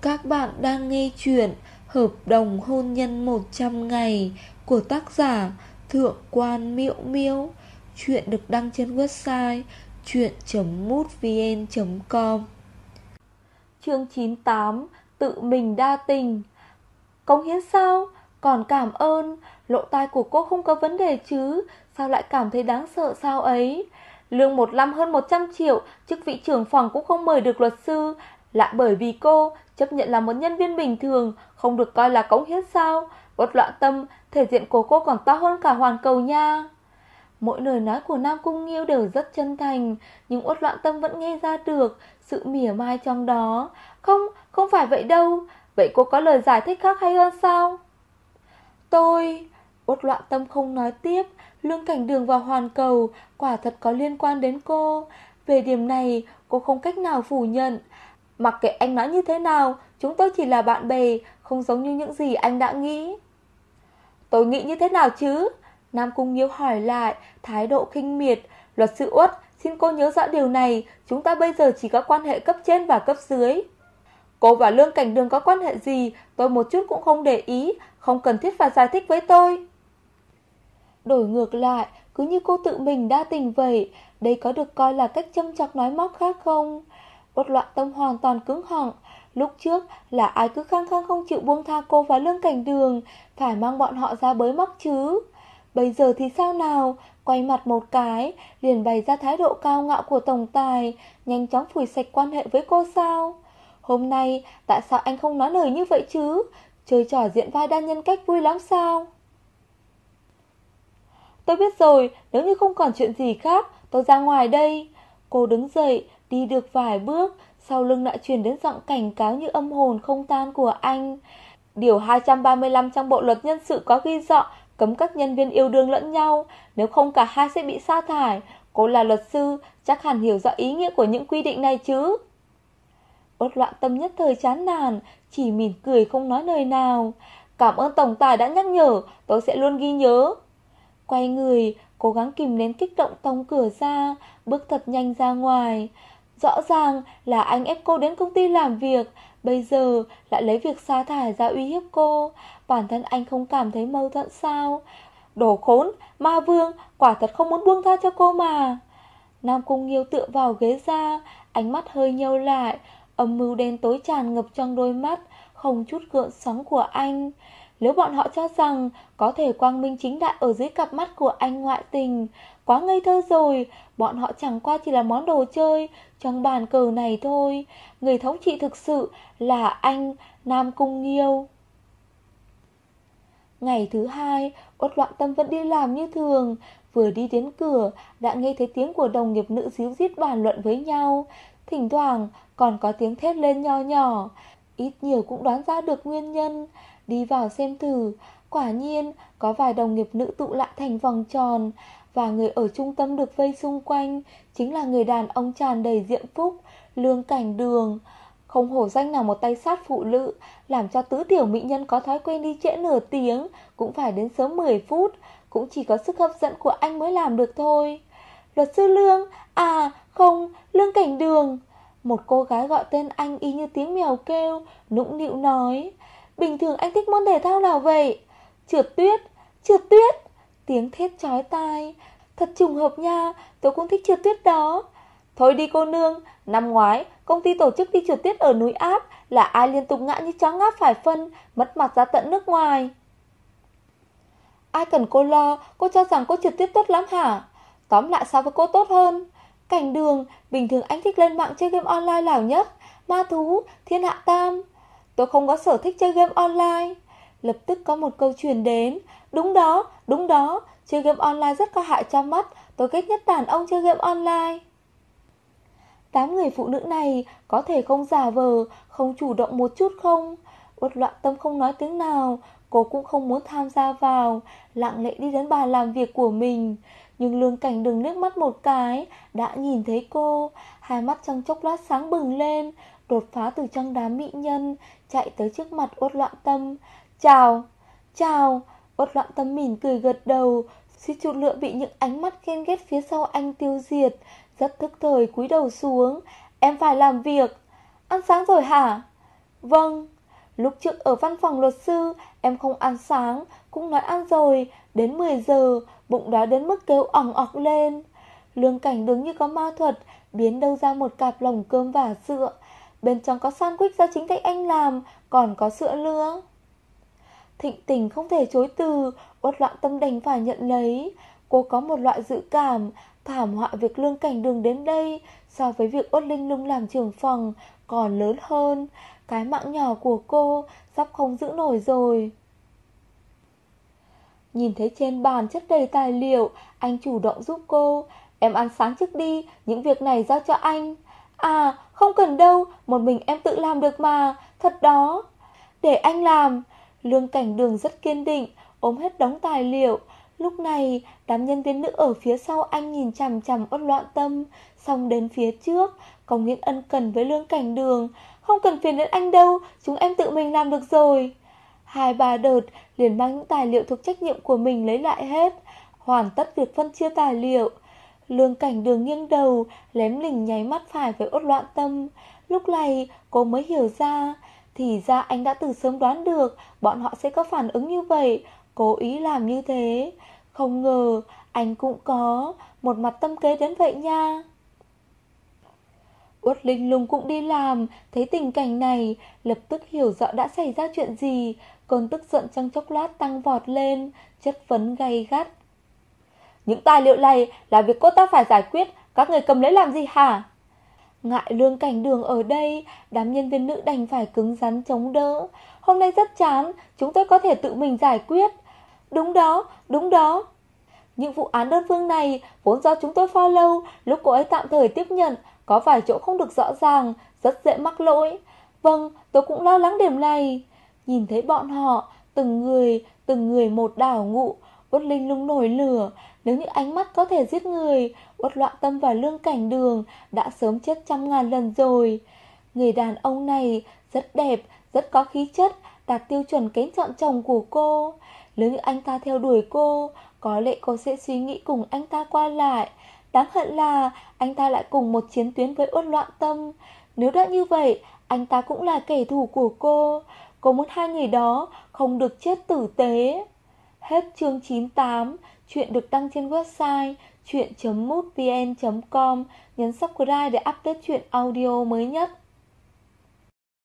Các bạn đang nghe chuyện Hợp đồng hôn nhân 100 ngày của tác giả Thượng quan Miễu Miễu. Chuyện được đăng trên website chuyện.mútvn.com. Chương 98. Tự mình đa tình. Cống hiến sao? Còn cảm ơn. Lỗ tai của cô không có vấn đề chứ? Sao lại cảm thấy đáng sợ sao ấy? Lương một năm hơn 100 triệu, chức vị trưởng phòng cũng không mời được luật sư. Lại bởi vì cô chấp nhận là một nhân viên bình thường, không được coi là cống hiến sao? Uất Loạn Tâm, thể diện của cô còn to hơn cả hoàn cầu nha. Mỗi lời nói của Nam Cung Nghiêu đều rất chân thành, nhưng Uất Loạn Tâm vẫn nghe ra được sự mỉa mai trong đó. Không phải vậy đâu. Vậy cô có lời giải thích khác hay hơn sao? Uất Loạn Tâm không nói tiếp. Lương Cảnh Đường và Hoàn Cầu quả thật có liên quan đến cô. Về điểm này cô không cách nào phủ nhận. Mặc kệ anh nói như thế nào, chúng tôi chỉ là bạn bè, không giống như những gì anh đã nghĩ. Tôi nghĩ như thế nào chứ? Nam Cung Nghiêu hỏi lại, thái độ khinh miệt. Luật sư Uất, xin cô nhớ rõ điều này, chúng ta bây giờ chỉ có quan hệ cấp trên và cấp dưới. Cô và Lương Cảnh Đường có quan hệ gì, tôi một chút cũng không để ý, không cần thiết phải giải thích với tôi. Đổi ngược lại, cứ như cô tự mình đa tình vậy, đây có được coi là cách châm chọc nói móc khác không? Uất Loạn Tâm hoàn toàn cứng họng. Lúc trước là ai cứ khăng khăng không chịu buông tha cô và Lương Cảnh Đường, phải mang bọn họ ra bới móc chứ. Bây giờ thì sao nào? Quay mặt một cái, liền bày ra thái độ cao ngạo của tổng tài, nhanh chóng phủi sạch quan hệ với cô sao? Hôm nay, tại sao anh không nói lời như vậy chứ? Chơi trò diễn vai đa nhân cách vui lắm sao? Tôi biết rồi, nếu như không còn chuyện gì khác, tôi ra ngoài đây. Cô đứng dậy, đi được vài bước, sau lưng lại truyền đến giọng cảnh cáo như âm hồn không tan của anh. Điều 235 trong bộ luật nhân sự có ghi rõ cấm các nhân viên yêu đương lẫn nhau, nếu không cả hai sẽ bị sa thải. Cô là luật sư, chắc hẳn hiểu rõ ý nghĩa của những quy định này chứ. Uất Loạn Tâm nhất thời chán nản, chỉ mỉm cười không nói lời nào. Cảm ơn tổng tài đã nhắc nhở, tôi sẽ luôn ghi nhớ. Quay người, cố gắng kìm nén kích động tông cửa ra, bước thật nhanh ra ngoài. Rõ ràng là anh ép cô đến công ty làm việc, bây giờ lại lấy việc sa thải ra uy hiếp cô. Bản thân anh không cảm thấy mâu thuẫn sao? Đồ khốn, ma vương, quả thật không muốn buông tha cho cô mà. Nam Cung Nghiêu tựa vào ghế ra, ánh mắt hơi nheo lại, âm mưu đen tối tràn ngập trong đôi mắt, không chút gợn sóng của anh. Nếu bọn họ cho rằng có thể quang minh chính đại ở dưới cặp mắt của anh ngoại tình, quá ngây thơ rồi. Bọn họ chẳng qua chỉ là món đồ chơi trong bàn cờ này thôi. Người thống trị thực sự là anh, Nam Cung Nghiêu. Ngày thứ hai, Uất Loạn Tâm vẫn đi làm như thường. Vừa đi đến cửa, đã nghe thấy tiếng của đồng nghiệp nữ díu dít bàn luận với nhau. Thỉnh thoảng còn có tiếng thét lên nho nhỏ. Ít nhiều cũng đoán ra được nguyên nhân. Đi vào xem thử, quả nhiên có vài đồng nghiệp nữ tụ lại thành vòng tròn, và người ở trung tâm được vây xung quanh chính là người đàn ông tràn đầy diễm phúc, Lương Cảnh Đường. Không hổ danh là một tay sát phụ nữ, làm cho tứ tiểu mỹ nhân có thói quen đi trễ nửa tiếng cũng phải đến sớm 10 phút, cũng chỉ có sức hấp dẫn của anh mới làm được thôi. Luật sư Lương, à không, Lương Cảnh Đường. Một cô gái gọi tên anh y như tiếng mèo kêu, nũng nịu nói. Bình thường anh thích môn thể thao nào vậy? Trượt tuyết, trượt tuyết. Tiếng thét chói tai. Thật trùng hợp nha, tôi cũng thích trượt tuyết đó. Thôi đi cô nương, năm ngoái công ty tổ chức đi trượt tuyết ở núi Áp, là ai liên tục ngã như chó ngáp phải phân, mất mặt ra tận nước ngoài. Ai cần cô lo, cô cho rằng cô trượt tuyết tốt lắm hả? Tóm lại so với cô tốt hơn. Cảnh Đường, bình thường anh thích lên mạng chơi game online nào nhất? Ma thú, thiên hạ tam. Tôi không có sở thích chơi game online. Lập tức có một câu truyền đến. Đúng đó, chơi game online rất có hại cho mắt. Tôi ghét nhất đàn ông chơi game online. 8 người phụ nữ này có thể không giả vờ, không chủ động một chút không? Uất Loạn Tâm không nói tiếng nào, cô cũng không muốn tham gia vào, lặng lẽ đi đến bàn làm việc của mình. Nhưng Lương Cảnh Đường liếc mắt một cái, đã nhìn thấy cô, hai mắt trong chốc lát sáng bừng lên, đột phá từ trong đám mỹ nhân, chạy tới trước mặt Uất Loạn Tâm. Chào. Uất Loạn Tâm mỉm cười gật đầu, suýt chút nữa bị những ánh mắt ghen ghét phía sau anh tiêu diệt. Rất thức thời cúi đầu xuống. Em phải làm việc. Ăn sáng rồi hả? Vâng. Lúc trước ở văn phòng luật sư, em không ăn sáng, cũng nói ăn rồi. Đến 10 giờ, bụng đói đến mức kêu ỏng ọc lên. Lương Cảnh Đường như có ma thuật, biến đâu ra một cặp lồng cơm và sữa. Bên trong có sandwich do chính tay anh làm, còn có sữa nữa. Thịnh Tình không thể chối từ, Uất Loạn Tâm đành phải nhận lấy. Cô có một loại dự cảm, thảm họa việc Lương Cảnh Đường đến đây so với việc Uất Linh Lung làm trưởng phòng còn lớn hơn. Cái mạng nhỏ của cô sắp không giữ nổi rồi. Nhìn thấy trên bàn chất đầy tài liệu, anh chủ động giúp cô. Em ăn sáng trước đi, những việc này giao cho anh. À, không cần đâu, một mình em tự làm được mà, thật đó. Để anh làm. Lương Cảnh Đường rất kiên định, ôm hết đống tài liệu. Lúc này, đám nhân viên nữ ở phía sau anh nhìn chằm chằm Uất Loạn Tâm, xong đến phía trước, cống hiến ân cần với Lương Cảnh Đường. Không cần phiền đến anh đâu, chúng em tự mình làm được rồi. 2-3 đợt liền mang những tài liệu thuộc trách nhiệm của mình lấy lại hết, hoàn tất việc phân chia tài liệu. Lương Cảnh Đường nghiêng đầu, lém lỉnh nháy mắt phải với Uất Loạn Tâm. Lúc này cô mới hiểu ra, thì ra anh đã từ sớm đoán được bọn họ sẽ có phản ứng như vậy, cố ý làm như thế. Không ngờ anh cũng có một mặt tâm kế đến vậy nha. Uất Linh Lung cũng đi làm, thấy tình cảnh này, lập tức hiểu rõ đã xảy ra chuyện gì. Cơn tức giận trong chốc lát tăng vọt lên, chất vấn gay gắt. Những tài liệu này là việc cô ta phải giải quyết, các người cầm lấy làm gì hả? Ngại Lương Cảnh Đường ở đây, đám nhân viên nữ đành phải cứng rắn chống đỡ. Hôm nay rất chán, chúng tôi có thể tự mình giải quyết. Đúng đó, đúng đó. Những vụ án đơn phương này vốn do chúng tôi follow, lúc cô ấy tạm thời tiếp nhận, có vài chỗ không được rõ ràng, rất dễ mắc lỗi. Vâng, tôi cũng lo lắng điểm này. Nhìn thấy bọn họ, từng người một đảo ngụ, Uất Linh Lung nổi lửa. Nếu như ánh mắt có thể giết người, Uất Loạn Tâm và Lương Cảnh Đường đã sớm chết 100.000 lần rồi. Người đàn ông này rất đẹp, rất có khí chất, đạt tiêu chuẩn kén chọn chồng của cô. Nếu như anh ta theo đuổi cô, có lẽ cô sẽ suy nghĩ cùng anh ta qua lại. Đáng hận là anh ta lại cùng một chiến tuyến với Uất Loạn Tâm. Nếu đã như vậy, anh ta cũng là kẻ thù của cô. Cô muốn hai người đó không được chết tử tế. Hết chương 98. Chuyện được đăng trên website chuyện.mútvn.com. Nhấn subscribe để update chuyện audio mới nhất.